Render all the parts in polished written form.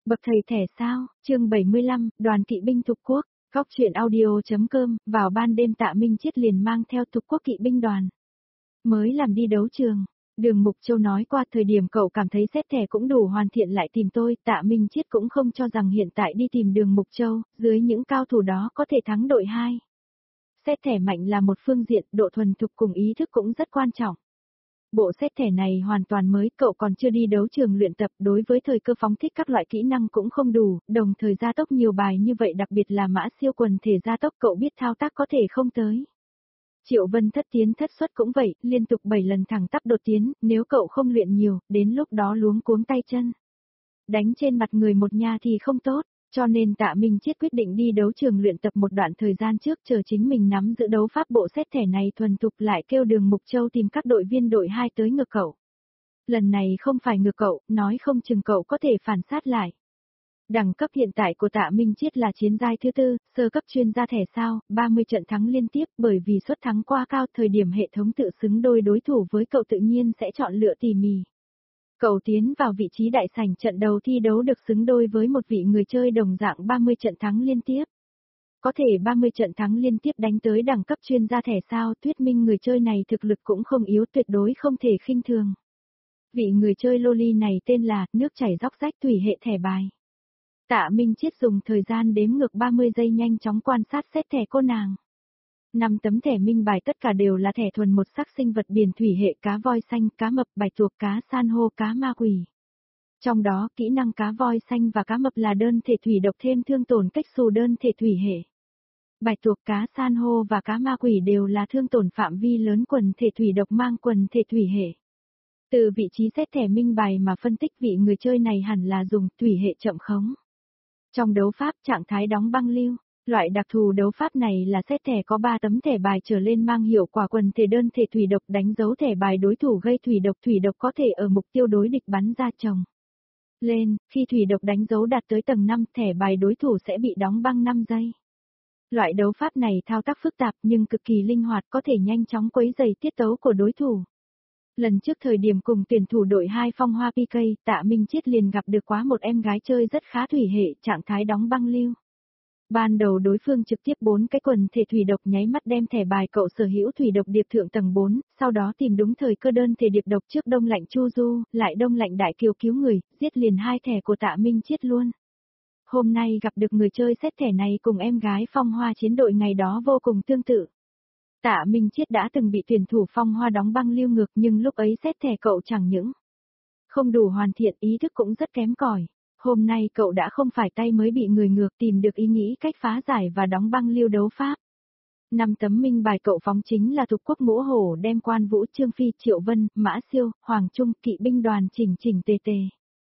Bậc thầy thẻ sao, chương 75, đoàn kỵ binh Thục Quốc, góc truyện audio.com, vào ban đêm Tạ Minh Chiết liền mang theo Thục Quốc kỵ binh đoàn. Mới làm đi đấu trường, Đường Mục Châu nói qua thời điểm cậu cảm thấy xét thẻ cũng đủ hoàn thiện lại tìm tôi, Tạ Minh Chiết cũng không cho rằng hiện tại đi tìm Đường Mục Châu, dưới những cao thủ đó có thể thắng đội 2. Xét thẻ mạnh là một phương diện, độ thuần thục cùng ý thức cũng rất quan trọng. Bộ xét thẻ này hoàn toàn mới, cậu còn chưa đi đấu trường luyện tập, đối với thời cơ phóng thích các loại kỹ năng cũng không đủ, đồng thời gia tốc nhiều bài như vậy đặc biệt là mã siêu quần thể gia tốc cậu biết thao tác có thể không tới. Triệu Vân thất tiến thất xuất cũng vậy, liên tục 7 lần thẳng tắp đột tiến, nếu cậu không luyện nhiều, đến lúc đó luống cuống tay chân. Đánh trên mặt người một nhà thì không tốt. Cho nên Tạ Minh Chiết quyết định đi đấu trường luyện tập một đoạn thời gian trước chờ chính mình nắm giữ đấu pháp bộ xét thẻ này thuần thục lại kêu Đường Mục Châu tìm các đội viên đội 2 tới ngược cậu. Lần này không phải ngược cậu, nói không chừng cậu có thể phản sát lại. Đẳng cấp hiện tại của Tạ Minh Chiết là chiến giai thứ 4, sơ cấp chuyên gia thẻ sao, 30 trận thắng liên tiếp bởi vì suất thắng quá cao thời điểm hệ thống tự xứng đôi đối thủ với cậu tự nhiên sẽ chọn lựa tỉ mỉ. Cậu tiến vào vị trí đại sảnh trận đầu thi đấu được xứng đôi với một vị người chơi đồng dạng 30 trận thắng liên tiếp. Có thể 30 trận thắng liên tiếp đánh tới đẳng cấp chuyên gia thẻ sao, thuyết minh người chơi này thực lực cũng không yếu, tuyệt đối không thể khinh thường. Vị người chơi loli này tên là nước chảy róc rách thủy hệ thẻ bài. Tạ Minh Chiết dùng thời gian đếm ngược 30 giây nhanh chóng quan sát xét thẻ cô nàng. 5 tấm thẻ minh bài tất cả đều là thẻ thuần một sắc sinh vật biển thủy hệ cá voi xanh, cá mập, bạch tuộc, cá san hô, cá ma quỷ. Trong đó, kỹ năng cá voi xanh và cá mập là đơn thể thủy độc thêm thương tổn cách xù đơn thể thủy hệ. Bạch tuộc, cá san hô và cá ma quỷ đều là thương tổn phạm vi lớn quần thể thủy độc mang quần thể thủy hệ. Từ vị trí xét thẻ minh bài mà phân tích vị người chơi này hẳn là dùng thủy hệ chậm khống. Trong đấu pháp trạng thái đóng băng lưu. Loại đặc thù đấu pháp này là xét thẻ có 3 tấm thẻ bài trở lên mang hiệu quả quần thể đơn thể thủy độc đánh dấu thẻ bài đối thủ gây thủy độc có thể ở mục tiêu đối địch bắn ra chồng. Lên, khi thủy độc đánh dấu đạt tới tầng 5 thẻ bài đối thủ sẽ bị đóng băng 5 giây. Loại đấu pháp này thao tác phức tạp nhưng cực kỳ linh hoạt có thể nhanh chóng quấy rầy tiết tấu của đối thủ. Lần trước thời điểm cùng tuyển thủ đội 2 Phong Hoa PK, Tạ Minh Chiết liền gặp được quá một em gái chơi rất khá thủy hệ, trạng thái đóng băng lưu. Ban đầu đối phương trực tiếp 4 cái quần thể thủy độc nháy mắt đem thẻ bài cậu sở hữu thủy độc điệp thượng tầng 4, sau đó tìm đúng thời cơ đơn thể điệp độc trước đông lạnh Chu Du, lại đông lạnh Đại Kiều cứu người, giết liền 2 thẻ của Tạ Minh Chiết luôn. Hôm nay gặp được người chơi xét thẻ này cùng em gái Phong Hoa chiến đội ngày đó vô cùng tương tự. Tạ Minh Chiết đã từng bị tuyển thủ Phong Hoa đóng băng lưu ngược nhưng lúc ấy xét thẻ cậu chẳng những không đủ hoàn thiện, ý thức cũng rất kém cỏi. Hôm nay cậu đã không phải tay mới bị người ngược, tìm được ý nghĩ cách phá giải và đóng băng lưu đấu pháp. 5 tấm minh bài cậu phóng chính là Thục Quốc Ngũ Hổ đem Quan Vũ, Trương Phi, Triệu Vân, Mã Siêu, Hoàng Trung, kỵ binh đoàn chỉnh chỉnh tề tề.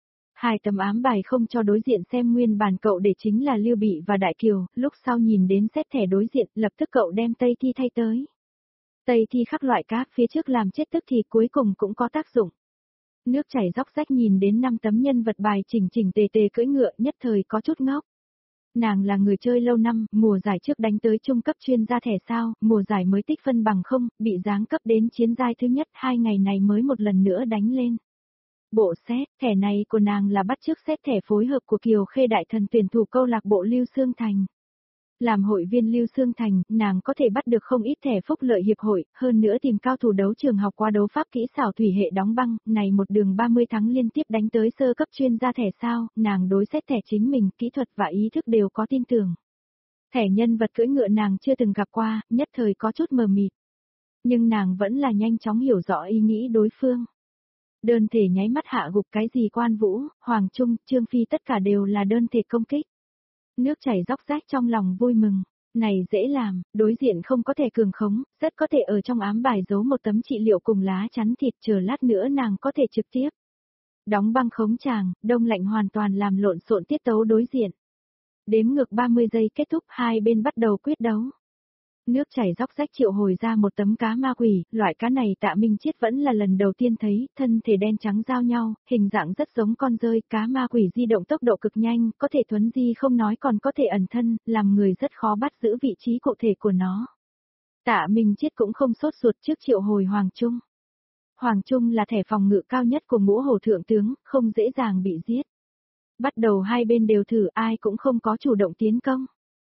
2 tấm ám bài không cho đối diện xem nguyên bản cậu để chính là Lưu Bị và Đại Kiều, lúc sau nhìn đến xét thẻ đối diện, lập tức cậu đem Tây Thi thay tới. Tây Thi khắc loại cá phía trước làm chết tức thì cuối cùng cũng có tác dụng. Nước chảy róc rách nhìn đến 5 tấm nhân vật bài chỉnh chỉnh tề tề cưỡi ngựa nhất thời có chút ngốc. Nàng là người chơi lâu năm, mùa giải trước đánh tới trung cấp chuyên gia thẻ sao, mùa giải mới tích phân bằng không, bị giáng cấp đến chiến giai thứ nhất, 2 ngày này mới một lần nữa đánh lên. Bộ xét, thẻ này của nàng là bắt chước xét thẻ phối hợp của Kiều Khê đại thần tuyển thủ câu lạc bộ Lưu Xương Thành. Làm hội viên Lưu Xương Thành, nàng có thể bắt được không ít thẻ phúc lợi hiệp hội, hơn nữa tìm cao thủ đấu trường học qua đấu pháp kỹ xảo thủy hệ đóng băng, này một đường 30 thắng liên tiếp đánh tới sơ cấp chuyên gia thẻ sao, nàng đối xét thẻ chính mình, kỹ thuật và ý thức đều có tin tưởng. Thẻ nhân vật cưỡi ngựa nàng chưa từng gặp qua, nhất thời có chút mờ mịt. Nhưng nàng vẫn là nhanh chóng hiểu rõ ý nghĩ đối phương. Đơn thể nháy mắt hạ gục cái gì Quan Vũ, Hoàng Trung, Trương Phi tất cả đều là đơn thể công kích. Nước chảy róc rách trong lòng vui mừng, này dễ làm, đối diện không có thể cường khống, rất có thể ở trong ám bài giấu một tấm trị liệu cùng lá chắn thịt chờ lát nữa nàng có thể trực tiếp. Đóng băng khống chàng, đông lạnh hoàn toàn làm lộn xộn tiết tấu đối diện. Đếm ngược 30 giây kết thúc hai bên bắt đầu quyết đấu. Nước chảy róc rách triệu hồi ra một tấm cá ma quỷ, loại cá này Tạ Minh Chiết vẫn là lần đầu tiên thấy, thân thể đen trắng giao nhau, hình dạng rất giống con dơi, cá ma quỷ di động tốc độ cực nhanh, có thể thuấn di không nói còn có thể ẩn thân, làm người rất khó bắt giữ vị trí cụ thể của nó. Tạ Minh Chiết cũng không sốt ruột trước triệu hồi Hoàng Trung. Hoàng Trung là thẻ phòng ngự cao nhất của Ngũ Hổ thượng tướng, không dễ dàng bị giết. Bắt đầu hai bên đều thử, ai cũng không có chủ động tiến công.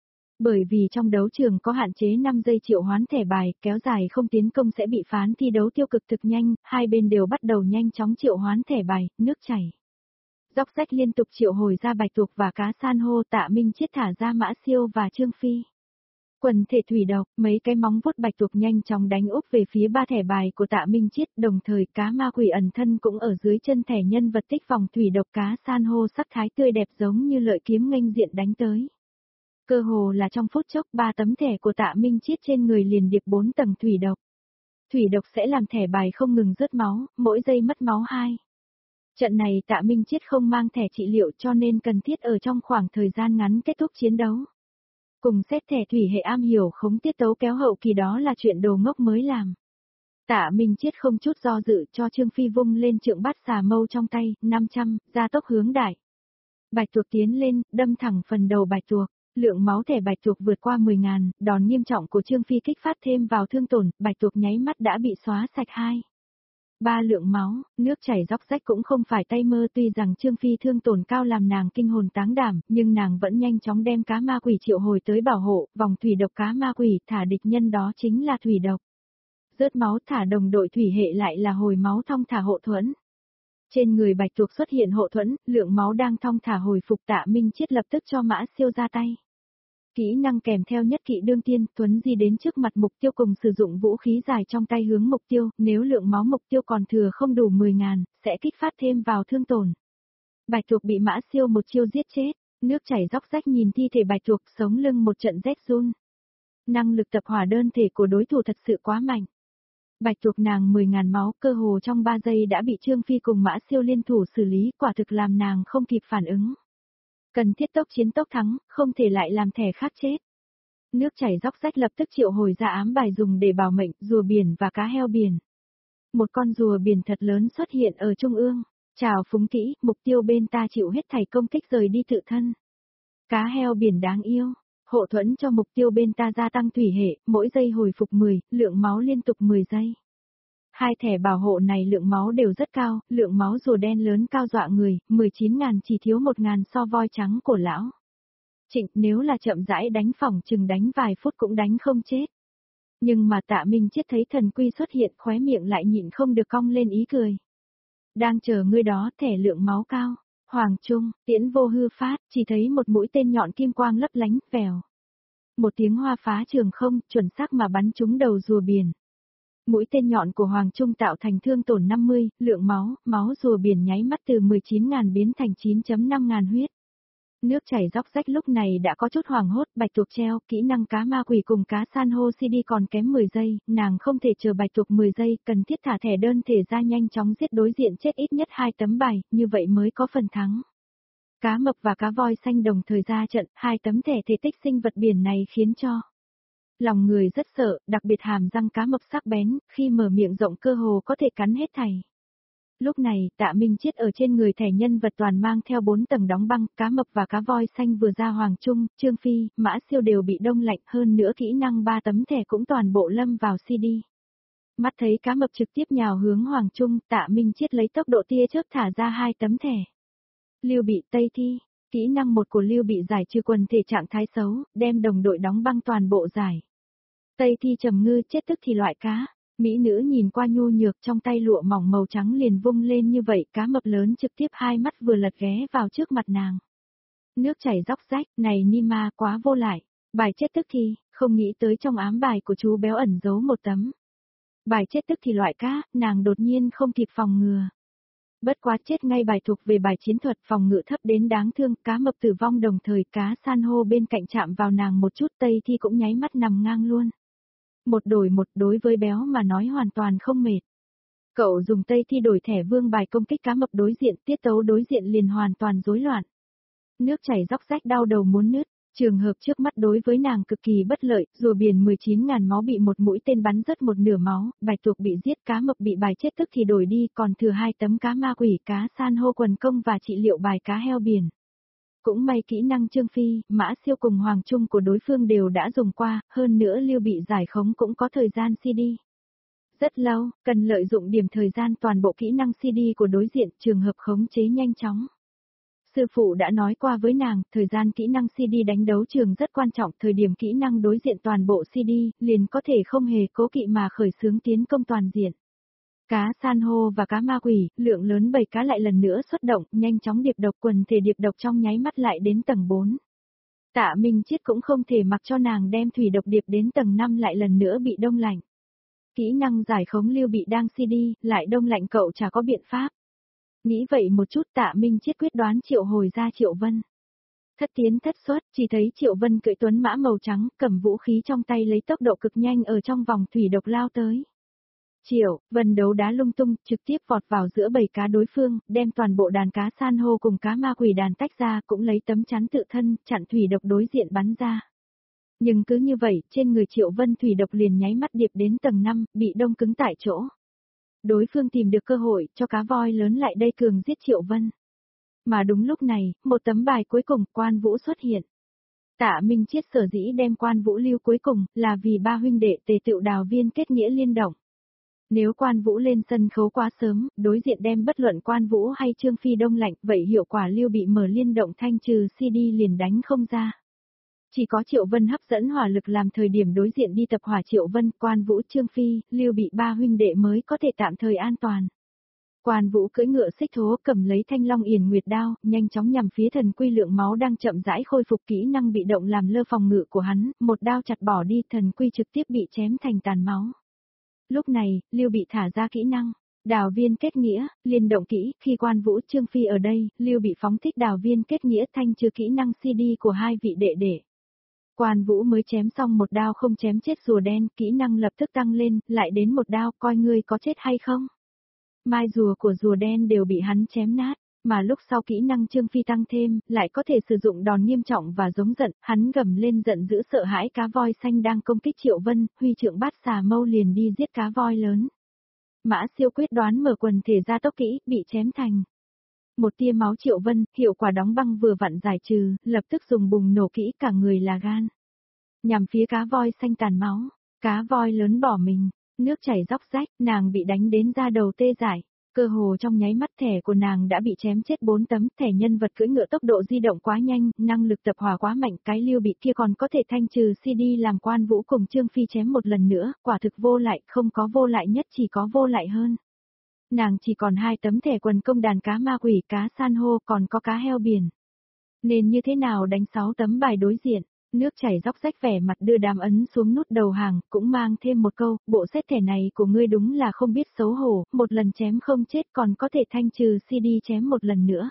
Bởi vì trong đấu trường có hạn chế 5 giây triệu hoán thẻ bài, kéo dài không tiến công sẽ bị phán thi đấu tiêu cực thực nhanh, hai bên đều bắt đầu nhanh chóng triệu hoán thẻ bài, nước chảy. Dốc rách liên tục triệu hồi ra bạch tuộc và cá san hô, Tạ Minh Chiết thả ra Mã Siêu và Trương Phi. Quần thể thủy độc, mấy cái móng vuốt bạch tuộc nhanh chóng đánh úp về phía ba thẻ bài của Tạ Minh Chiết, đồng thời cá ma quỷ ẩn thân cũng ở dưới chân thẻ nhân vật tích vòng thủy độc, cá san hô sắc thái tươi đẹp giống như lợi kiếm nghênh diện đánh tới. Cơ hồ là trong phút chốc, 3 tấm thẻ của Tạ Minh Chiết trên người liền điệp 4 tầng thủy độc. Thủy độc sẽ làm thẻ bài không ngừng rớt máu, mỗi giây mất máu 2. Trận này Tạ Minh Chiết không mang thẻ trị liệu cho nên cần thiết ở trong khoảng thời gian ngắn kết thúc chiến đấu. Cùng xét thẻ thủy hệ am hiểu khống tiết tấu kéo hậu kỳ đó là chuyện đồ ngốc mới làm. Tạ Minh Chiết không chút do dự cho Trương Phi vung lên trượng bát xà mâu trong tay, 500, gia tốc hướng đại. Bạch tuộc tiến lên, đâm thẳng phần đầu bạch tuộc. Lượng máu thẻ bạch tuộc vượt qua 10.000, đòn nghiêm trọng của Trương Phi kích phát thêm vào thương tổn, bạch tuộc nháy mắt đã bị xóa sạch 2. 3 lượng máu, nước chảy róc rách cũng không phải tay mơ, tuy rằng Trương Phi thương tổn cao làm nàng kinh hồn táng đảm, nhưng nàng vẫn nhanh chóng đem cá ma quỷ triệu hồi tới bảo hộ, vòng thủy độc cá ma quỷ thả địch nhân đó chính là thủy độc. Rớt máu thả đồng đội thủy hệ lại là hồi máu thong thả hộ thuẫn. Trên người bạch tuộc xuất hiện hộ thuẫn, lượng máu đang thong thả hồi phục, Tạ Minh Chiết lập tức cho Mã Siêu ra tay. Kỹ năng kèm theo nhất kỵ đương tiên, Tuấn di đến trước mặt mục tiêu cùng sử dụng vũ khí dài trong tay hướng mục tiêu, nếu lượng máu mục tiêu còn thừa không đủ 10.000, sẽ kích phát thêm vào thương tổn. Bạch tuộc bị Mã Siêu một chiêu giết chết, nước chảy róc rách nhìn thi thể bạch tuộc, sống lưng một trận rét run. Năng lực tập hỏa đơn thể của đối thủ thật sự quá mạnh. Bạch tuộc nàng 10.000 máu, cơ hồ trong 3 giây đã bị Trương Phi cùng Mã Siêu liên thủ xử lý, quả thực làm nàng không kịp phản ứng. Cần thiết tốc chiến tốc thắng, không thể lại làm thẻ khác chết. Nước chảy róc rách lập tức triệu hồi ra ám bài dùng để bảo mệnh, rùa biển và cá heo biển. Một con rùa biển thật lớn xuất hiện ở trung ương. Chào phúng kỹ, mục tiêu bên ta chịu hết thảy công kích rời đi tự thân. Cá heo biển đáng yêu. Hộ thuẫn cho mục tiêu bên ta gia tăng thủy hệ, mỗi giây hồi phục 10, lượng máu liên tục 10 giây. 2 thẻ bảo hộ này lượng máu đều rất cao, lượng máu rùa đen lớn cao dọa người, 19.000 chỉ thiếu 1.000 so voi trắng cổ lão. Trịnh, nếu là chậm rãi đánh phỏng chừng đánh vài phút cũng đánh không chết. Nhưng mà Tạ Minh Chiết thấy thần quy xuất hiện, khóe miệng lại nhịn không được cong lên ý cười. Đang chờ ngươi đó, thẻ lượng máu cao. Hoàng Trung, tiễn vô hư phát, chỉ thấy một mũi tên nhọn kim quang lấp lánh, vèo. Một tiếng hoa phá trường không, chuẩn xác mà bắn trúng đầu rùa biển. Mũi tên nhọn của Hoàng Trung tạo thành thương tổn 50, lượng máu rùa biển nháy mắt từ 19.000 biến thành 9.5 ngàn huyết. Nước chảy róc rách lúc này đã có chút hoảng hốt, bạch tuộc treo, kỹ năng cá ma quỷ cùng cá san hô CD còn kém 10 giây, nàng không thể chờ bạch tuộc 10 giây, cần thiết thả thẻ đơn thể ra nhanh chóng giết đối diện chết ít nhất 2 tấm bài, như vậy mới có phần thắng. Cá mập và cá voi xanh đồng thời ra trận, 2 tấm thẻ thể tích sinh vật biển này khiến cho lòng người rất sợ, đặc biệt hàm răng cá mập sắc bén, khi mở miệng rộng cơ hồ có thể cắn hết thảy. Lúc này, Tạ Minh Chiết ở trên người thẻ nhân vật toàn mang theo 4 tầng đóng băng, cá mập và cá voi xanh vừa ra Hoàng Trung, Trương Phi, Mã Siêu đều bị đông lạnh, hơn nữa kỹ năng 3 tấm thẻ cũng toàn bộ lâm vào CD. Mắt thấy cá mập trực tiếp nhào hướng Hoàng Trung, Tạ Minh Chiết lấy tốc độ tia chớp thả ra 2 tấm thẻ. Lưu Bị Tây Thi, kỹ năng 1 của Lưu Bị giải trừ quần thể trạng thái xấu, đem đồng đội đóng băng toàn bộ giải. Tây Thi trầm ngư, chết tức thì loại cá. Mỹ nữ nhìn qua nhu nhược, trong tay lụa mỏng màu trắng liền vung lên như vậy, cá mập lớn trực tiếp 2 mắt vừa lật ghé vào trước mặt nàng. Nước chảy róc rách, này Nima quá vô lại. Bài chết tức thì, không nghĩ tới trong ám bài của chú béo ẩn giấu một tấm. Bài chết tức thì loại cá, nàng đột nhiên không kịp phòng ngừa. Bất quá chết ngay, bài thuộc về bài chiến thuật phòng ngự thấp đến đáng thương, cá mập tử vong đồng thời cá san hô bên cạnh chạm vào nàng một chút, Tây Thi cũng nháy mắt nằm ngang luôn. Một đổi một, đối với béo mà nói hoàn toàn không mệt. Cậu dùng Tây Thi đổi thẻ vương bài công kích cá mập đối diện, tiết tấu đối diện liền hoàn toàn rối loạn. Nước chảy róc rách đau đầu muốn nứt, trường hợp trước mắt đối với nàng cực kỳ bất lợi, rùa biển 19.000 máu bị một mũi tên bắn rớt một nửa máu, bạch tuộc bị giết, cá mập bị bài chết tức thì đổi đi, còn thừa 2 tấm cá ma quỷ, cá san hô quần công và trị liệu bài cá heo biển. Cũng may kỹ năng Trương Phi, Mã Siêu cùng Hoàng Trung của đối phương đều đã dùng qua, hơn nữa Lưu Bị giải khống cũng có thời gian CD. Rất lâu, cần lợi dụng điểm thời gian toàn bộ kỹ năng CD của đối diện, trường hợp khống chế nhanh chóng. Sư phụ đã nói qua với nàng, thời gian kỹ năng CD đánh đấu trường rất quan trọng, thời điểm kỹ năng đối diện toàn bộ CD, liền có thể không hề cố kỵ mà khởi xướng tiến công toàn diện. Cá san hô và cá ma quỷ, lượng lớn bầy cá lại lần nữa xuất động, nhanh chóng điệp độc, quần thể điệp độc trong nháy mắt lại đến tầng 4. Tạ Minh Chiết cũng không thể mặc cho nàng đem thủy độc điệp đến tầng 5 lại lần nữa bị đông lạnh. Kỹ năng giải khống Lưu Bị đang CD, lại đông lạnh cậu chả có biện pháp. Nghĩ vậy một chút, Tạ Minh Chiết quyết đoán triệu hồi ra Triệu Vân. Thất tiến thất xuất, chỉ thấy Triệu Vân cưỡi tuấn mã màu trắng, cầm vũ khí trong tay lấy tốc độ cực nhanh ở trong vòng thủy độc lao tới. Triệu Vân đấu đá lung tung, trực tiếp vọt vào giữa bầy cá đối phương, đem toàn bộ đàn cá san hô cùng cá ma quỷ đàn tách ra, cũng lấy tấm chắn tự thân, chặn thủy độc đối diện bắn ra. Nhưng cứ như vậy, trên người Triệu Vân thủy độc liền nháy mắt điệp đến tầng 5, bị đông cứng tại chỗ. Đối phương tìm được cơ hội, cho cá voi lớn lại đây cường giết Triệu Vân. Mà đúng lúc này, một tấm bài cuối cùng, Quan Vũ xuất hiện. Tạ Minh Chiết sở dĩ đem Quan Vũ lưu cuối cùng, là vì ba huynh đệ Tề Tựu Đào Viên kết nghĩa liên động. Nếu Quan Vũ lên sân khấu quá sớm, đối diện đem bất luận Quan Vũ hay Trương Phi đông lạnh, vậy hiệu quả Lưu Bị mở liên động thanh trừ CD liền đánh không ra. Chỉ có Triệu Vân hấp dẫn hỏa lực làm thời điểm đối diện đi tập hỏa Triệu Vân, Quan Vũ, Trương Phi, Lưu Bị ba huynh đệ mới có thể tạm thời an toàn. Quan Vũ cưỡi ngựa xích thố cầm lấy thanh long yển nguyệt đao, nhanh chóng nhằm phía thần quy lượng máu đang chậm rãi khôi phục kỹ năng bị động làm lơ phòng ngự của hắn, một đao chặt bỏ đi, thần quy trực tiếp bị chém thành tàn máu. Lúc này, Lưu Bị thả ra kỹ năng Đào Viên kết nghĩa, liên động kỹ, khi Quan Vũ, Trương Phi ở đây, Lưu Bị phóng thích Đào Viên kết nghĩa thanh trừ kỹ năng CD của hai vị đệ đệ. Quan Vũ mới chém xong một đao không chém chết rùa đen, kỹ năng lập tức tăng lên, lại đến một đao, coi ngươi có chết hay không. Mai rùa của rùa đen đều bị hắn chém nát, mà lúc sau kỹ năng Trương Phi tăng thêm, lại có thể sử dụng đòn nghiêm trọng và giống giận, hắn gầm lên giận dữ sợ hãi cá voi xanh đang công kích Triệu Vân, huy trượng bát xà mâu liền đi giết cá voi lớn. Mã Siêu quyết đoán mở quần thể ra tốc kỹ, bị chém thành một tia máu Triệu Vân, hiệu quả đóng băng vừa vặn giải trừ, lập tức dùng bùng nổ kỹ cả người là gan. Nhằm phía cá voi xanh tàn máu, cá voi lớn bỏ mình, nước chảy róc rách, nàng bị đánh đến da đầu tê dại. Cơ hồ trong nháy mắt thẻ của nàng đã bị chém chết 4 tấm, thẻ nhân vật cưỡi ngựa tốc độ di động quá nhanh, năng lực tập hỏa quá mạnh, cái Lưu Bị kia còn có thể thanh trừ CD làm Quan Vũ cùng Trương Phi chém một lần nữa, quả thực vô lại, không có vô lại nhất chỉ có vô lại hơn. Nàng chỉ còn 2 tấm thẻ quần công đàn cá ma quỷ, cá san hô, còn có cá heo biển. Nên như thế nào đánh 6 tấm bài đối diện, nước chảy róc rách vẻ mặt đưa đám ấn xuống nút đầu hàng, cũng mang thêm một câu, bộ xét thẻ này của ngươi đúng là không biết xấu hổ, một lần chém không chết còn có thể thanh trừ CD chém một lần nữa.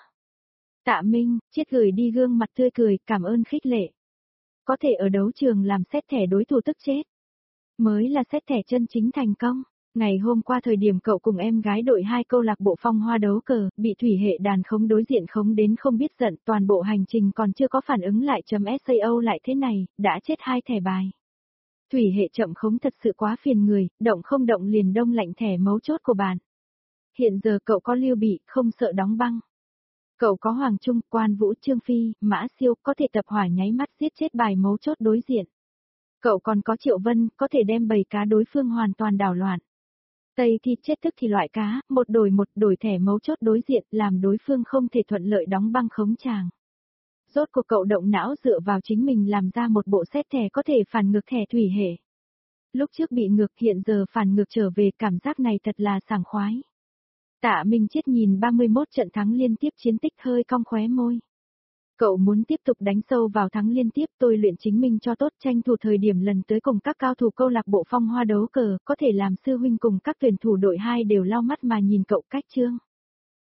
Tạ Minh, Chiết gửi đi gương mặt tươi cười, cảm ơn khích lệ. Có thể ở đấu trường làm xét thẻ đối thủ tức chết. Mới là xét thẻ chân chính thành công. Ngày hôm qua thời điểm cậu cùng em gái đội 2 câu lạc bộ Phong Hoa đấu cờ, bị thủy hệ đàn khống đối diện khống đến không biết giận, toàn bộ hành trình còn chưa có phản ứng lại .sao lại thế này, đã chết 2 thẻ bài. Thủy hệ chậm khống thật sự quá phiền người, động không động liền đông lạnh thẻ mấu chốt của bạn. Hiện giờ cậu có Lưu Bị, không sợ đóng băng. Cậu có Hoàng Trung, Quan Vũ, Trương Phi, Mã Siêu, có thể tập hỏa nháy mắt giết chết bài mấu chốt đối diện. Cậu còn có Triệu Vân, có thể đem bầy cá đối phương hoàn toàn đảo loạn. Tây thì chết tức thì loại cá, một đổi thẻ mấu chốt đối diện, làm đối phương không thể thuận lợi đóng băng khống chàng. Rốt cuộc cậu động não dựa vào chính mình làm ra một bộ xét thẻ có thể phản ngược thẻ thủy hệ. Lúc trước bị ngược, hiện giờ phản ngược trở về, cảm giác này thật là sảng khoái. Tạ Minh Chiết nhìn 31 trận thắng liên tiếp chiến tích hơi cong khóe môi. Cậu muốn tiếp tục đánh sâu vào thắng liên tiếp, tôi luyện chính mình cho tốt, tranh thủ thời điểm lần tới cùng các cao thủ câu lạc bộ Phong Hoa đấu cờ, có thể làm sư huynh cùng các tuyển thủ đội 2 đều lau mắt mà nhìn cậu cách chương.